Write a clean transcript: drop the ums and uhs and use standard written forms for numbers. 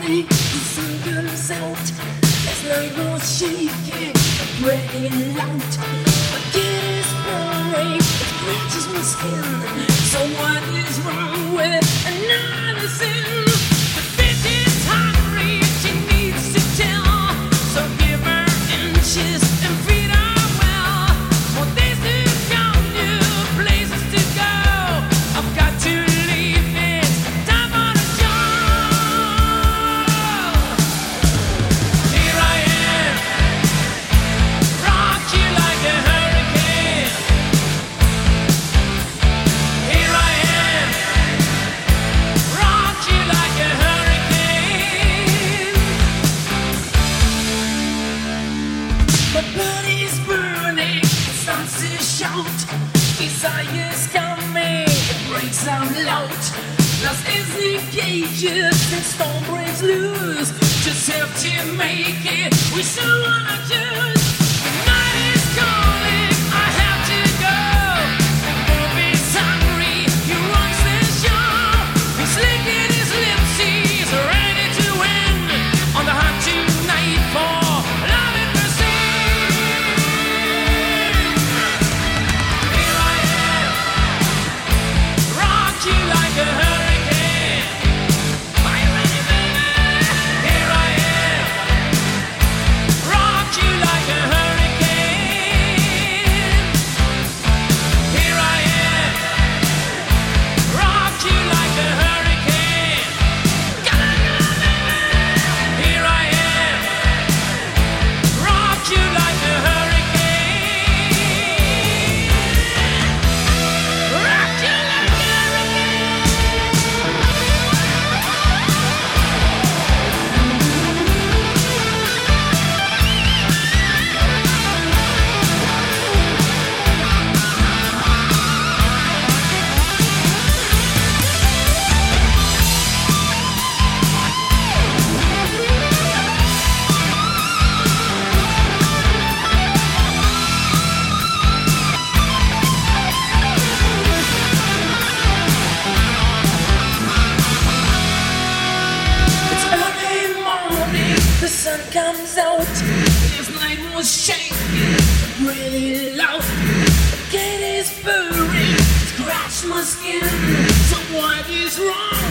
morning, the sun comes out. There's night was shaking, breaking out. My kid is burning, it scratches my skin. So what is wrong with another sin? The bitch is hungry, she needs to tell. So give her inches and feed her well. More days to come, new places to go. I've got to leave this time on a job. Here I am, rock you like a hurricane. Here I am, rock you like a hurricane. My body's burning, it starts to shout. Desire's coming, it breaks out loud. Lost is the cages, and storm breaks loose. Just have to make it, we still wanna choose. The night is calling, I have to go. The movie's hungry, he runs the show. He's licking his lips, he's ready to win. On the hunt tonight for love and mercy. Here I am, rock you like a hurricane. Are you ready, baby? Here I am, rock you like a hurricane. Here I am, rock you like a hurricane. Come on, baby. Here I am, rock you like a hurricane. Rock you like a It's early morning, the sun comes out. This night was shaking, really loud. The gate is burning, scratch my skin. So what is wrong